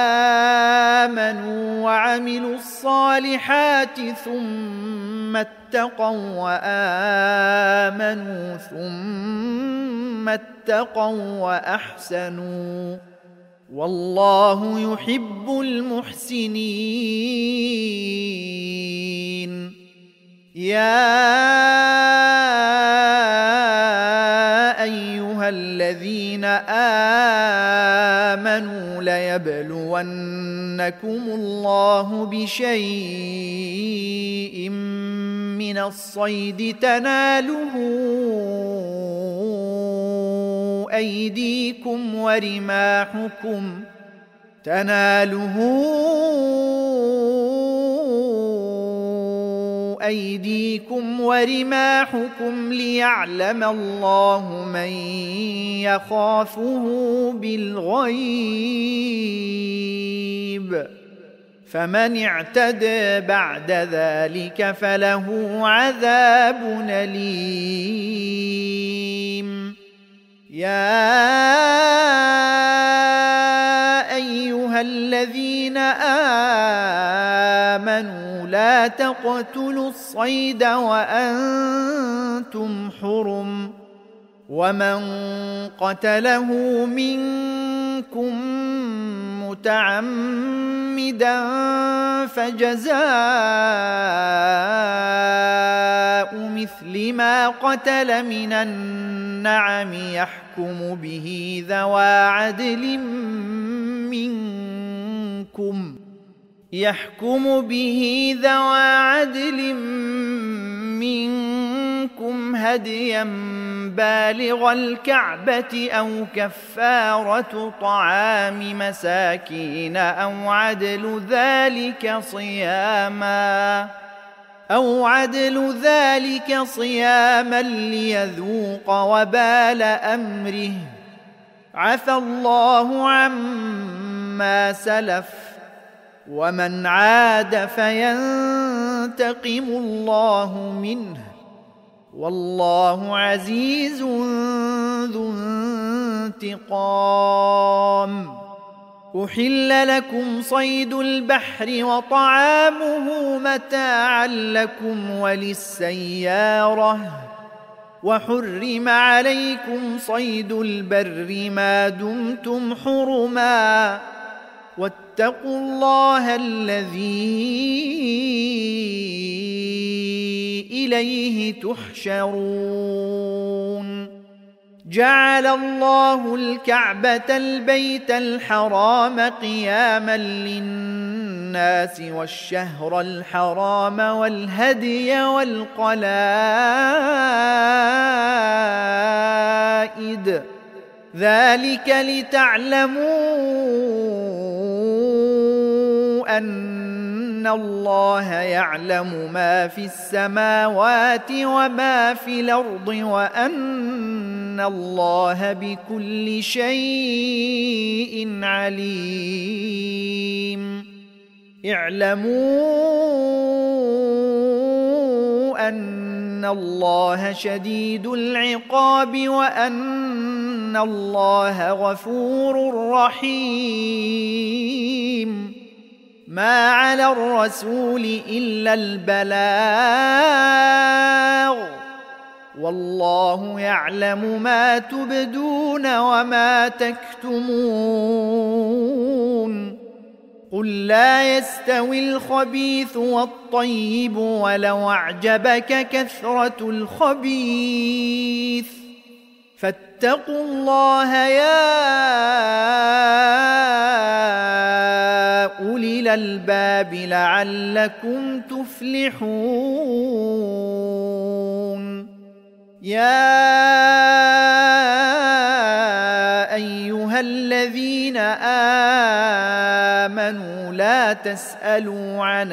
وآمنوا وعملوا الصالحات ثم اتقوا وآمنوا ثم اتقوا وأحسنوا والله يحب المحسنين يا أيها الذين آمنوا ليبلونكم الله بشيء من الصيد تناله أيديكم ورماحكم ليعلم الله من يخافه بالغيب فمن اعتدى بعد ذلك فله عذاب أليم يا أيها الذين آمنوا لا تقتلوا الصيد وأنتم حرم ومن قتله منكم متعمدا فجزاء مثل ما قتل من النعم يحكم به ذوى عدل منكم هديا بالغ الكعبة أو كفارة طعام مساكين أو عدل ذلك صياما ليذوق وبال أمره عفى الله عما سلف ومن عاد فينتقم الله منه والله عزيز ذو انتقام أحل لكم صيد البحر وطعامه متاعا لكم وللسيارة وحرم عليكم صيد البر ما دمتم حرما واتقوا الله الذي إليه تحشرون جعل الله الكعبة البيت الحرام قياما للناس والشهر الحرام والهدي والقلائد ذلك لتعلموا أن الله يعلم ما في السماوات وما في الأرض وأن الله بكل شيء عليم اعلموا أن الله شديد العقاب وأن الله غفور رحيم ما على الرسول إلا البلاغ والله يعلم ما تبدون وما تكتمون قل لا يستوي الخبيث والطيب ولو أعجبك كثرة الخبيث فاتقوا الله يا أولي الألباب لعلكم تفلحون يا أيها الذين آمنوا لا تسألوا عن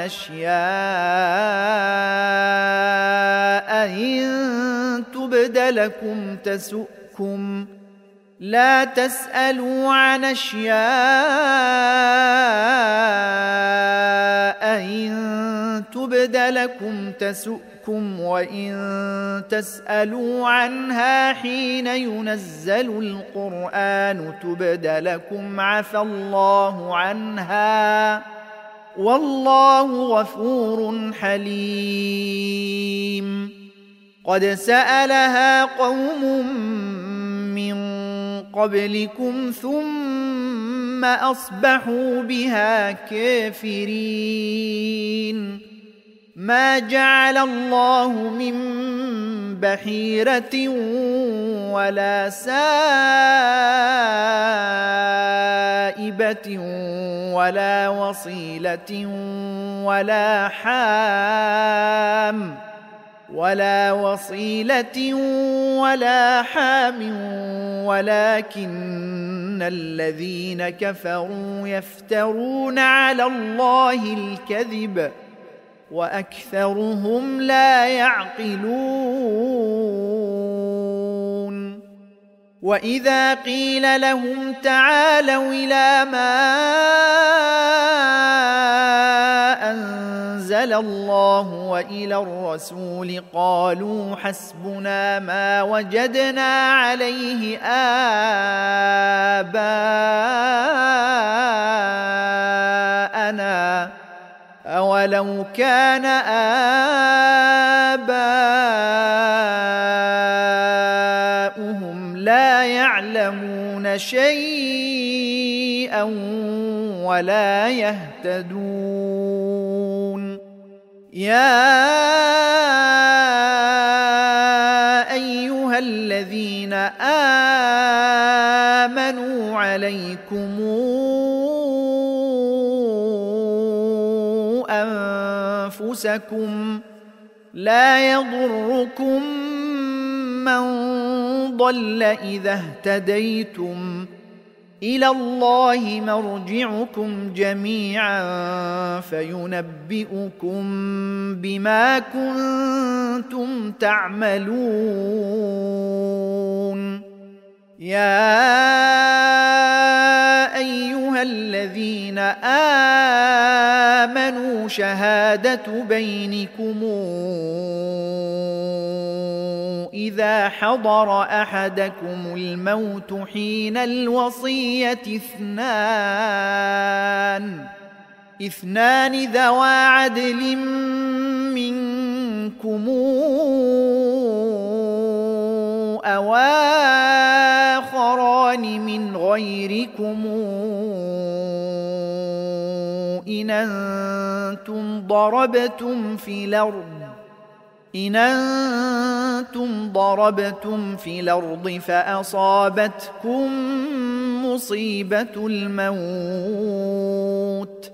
أشياء إن تبد لكم تسؤكم لا تسألوا عن أشياء إن تبد لكم تسؤكم وإن تسألوا عنها حين ينزل القرآن تبد لكم عفى الله عنها والله غفور حليم قد سألها قوم من قبلكم ثم أصبحوا بها كافرين ما جعل الله من بحيرة ولا سائبة ولا وصيلة ولا حام ولكن الذين كفروا يفترون على الله الكذب وأكثرهم لا يعقلون وإذا قيل لهم تعالوا إلى ما أنزل الله وإلى الرسول قالوا حسبنا ما وجدنا عليه آباءنا أولو كان آباؤهم لا يعلمون شيئا ولا يهتدون يا أيها الذين آمنوا عليكم أنفسكم لا يضركم من ضل إذا اهتديتم إلى الله مرجعكم جميعا فينبئكم بما كنتم تعملون يا أيها الذين آمنوا شهادة بينكم إذا حضر أحدكم الموت حين الوصية اثنان ذوى عدل منكم أو آخران من غيركم إن أنتم ضربتم في الأرض فأصابتكم مصيبة الموت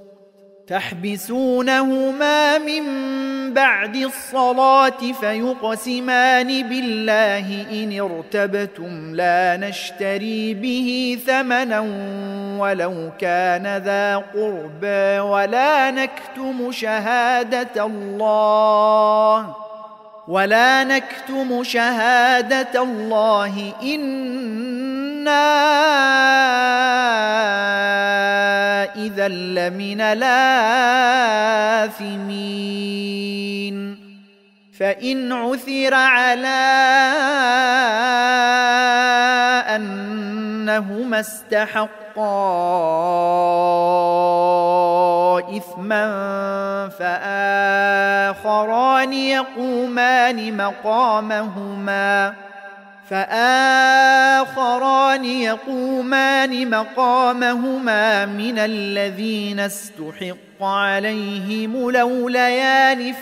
تحبسونهما من بعد الصلاة فيقسمان بالله إن ارتبتم لا نشتري به ثمنا ولو كان ذا قربى ولا نكتم شهادة الله إنا إذا لمن الآثمين فإن عثر على أنهما استحقا إثما فآخران يقومان مقامهما من الذين استحق عليهم الأوليان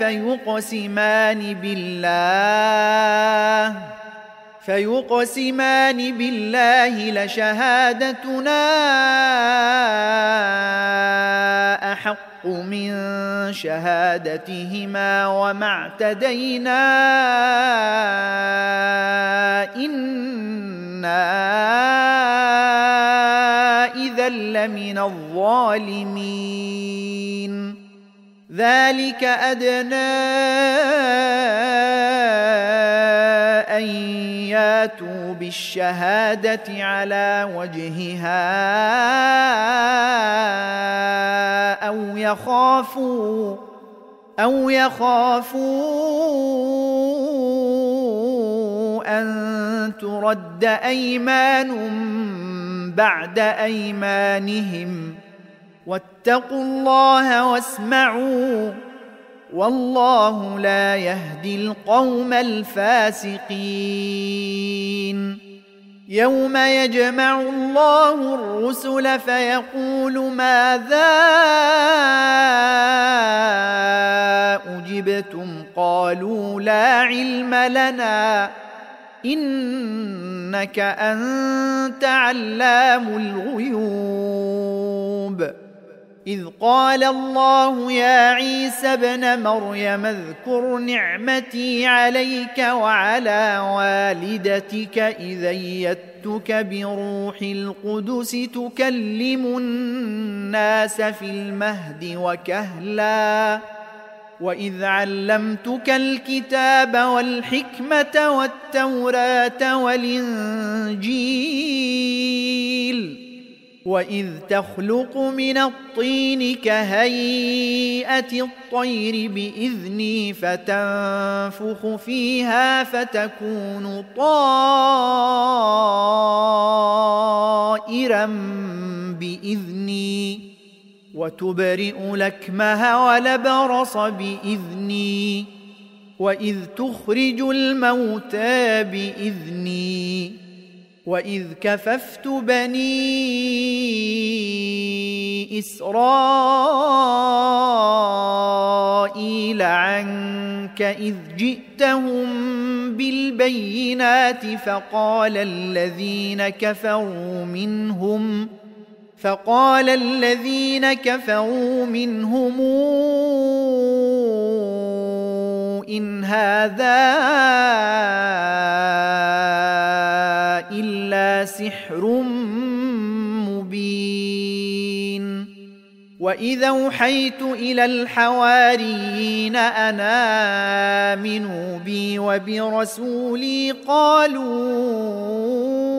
فيقسمان بالله لشهادتنا أحق من شهادتهما وما اعتدينا إنا إذا لمن الظالمين ذلك أدنى أن ياتوا بالشهادة على وجهها أو يخافوا أن ترد أيمان بعد أيمانهم واتقوا الله واسمعوا والله لا يهدي القوم الفاسقين يوم يجمع الله الرسل فيقول ماذا أجبتم قالوا لا علم لنا إنك أنت علام الغيوب إذ قال الله يا عيسى ابن مريم اذكر نعمتي عليك وعلى والدتك إذ أيدتك بروح القدس تكلم الناس في المهد وكهلا وإذ علمتك الكتاب والحكمة والتوراة والإنجيل وإذ تخلق من الطين كهيئة الطير بإذني فتنفخ فيها فتكون طائرا بإذني وتبرئ الأكمه والأبرص بإذني وإذ تخرج الموتى بإذني وإذ كففت بني إسرائيل عنك إذ جئتهم بالبينات فقال الذين كفروا منهم إن هذا إلا سحر مبين وإذا أوحيت إلى الحواريين أن آمنوا بي وبرسولي قالوا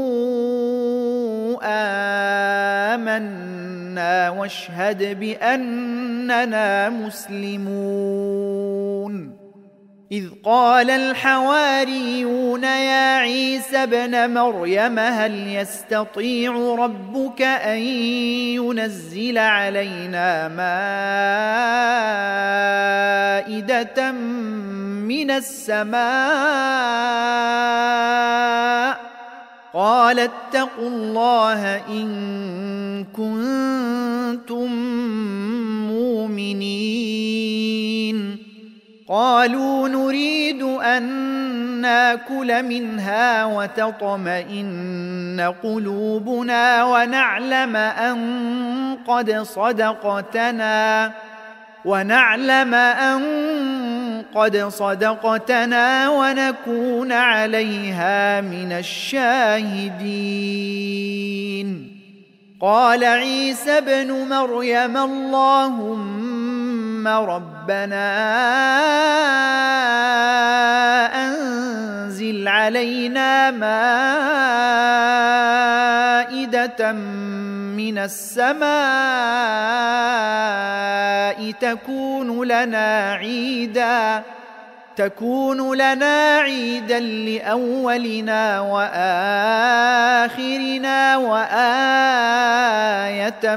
آمنا واشهد بأننا مسلمون إذ قال الحواريون يا عيسى ابن مريم هل يستطيع ربك أن ينزل علينا مائدة من السماء قال اتقوا الله إن كنتم مؤمنين قالوا نريد أن ناكل منها وتطمئن قلوبنا ونعلم أن قد صدقتنا ونكون عليها من الشاهدين قال عيسى ابن مريم اللهم ربنا أنزل علينا مائدة من السماء تكون لنا عيدا لأولنا وآخرنا وآية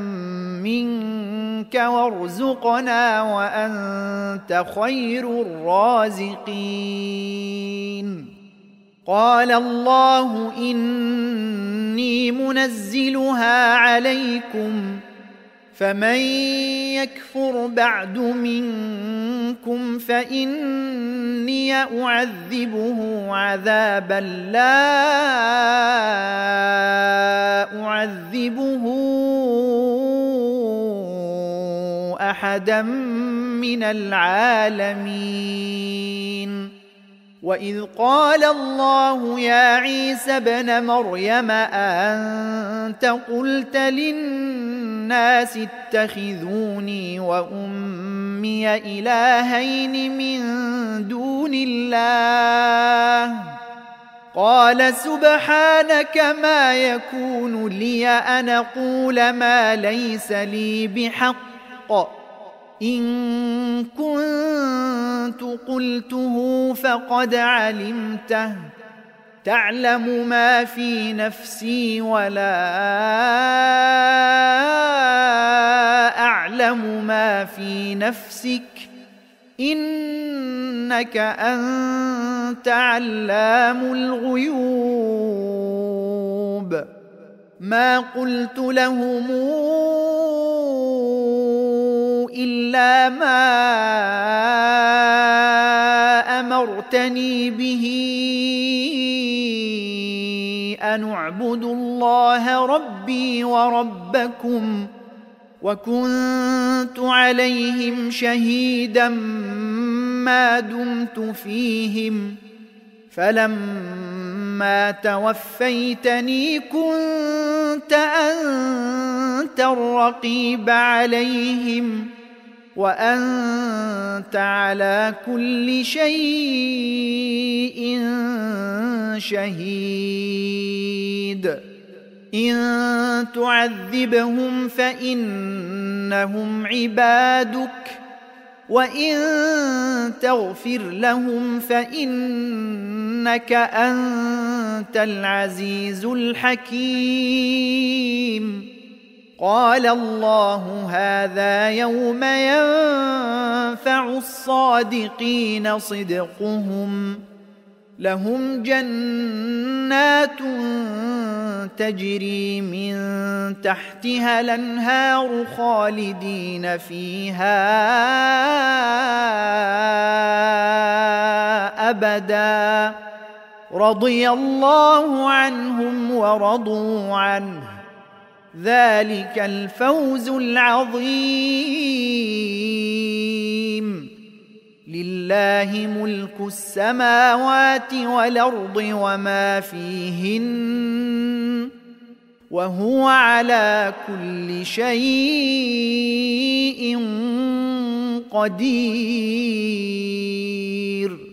منك وارزقنا وأنت خير الرازقين قال الله إني منزلها عليكم فمن يكفر بعد منكم فإني أعذبه عذابا لا أعذبه أحدا من العالمين وإذ قال الله يا عيسى ابن مريم أأنت قلت للناس اتخذوني وأمي إلهين من دون الله قال سبحانك ما يكون لي أن أقول ما ليس لي بحق إن كنت قلته فقد علمته تعلم ما في نفسي ولا أعلم ما في نفسك إنك أنت علام الغيوب ما قلت لهم إلا ما أمرتني به أن اعبدوا الله ربي وربكم وكنت عليهم شهيدا ما دمت فيهم فلما توفيتني كنت أنت الرقيب عليهم وأنت على كل شيء شهيد إن تعذبهم فإنهم عبادك وإن تغفر لهم فإنك أنت العزيز الحكيم قال الله هذا يوم ينفع الصادقين صدقهم لهم جنات تجري من تحتها الأنهار خالدين فيها أبدا رضي الله عنهم ورضوا عنه ذلك الفوز العظيم لله ملك السماوات والأرض وما فيهن وهو على كل شيء قدير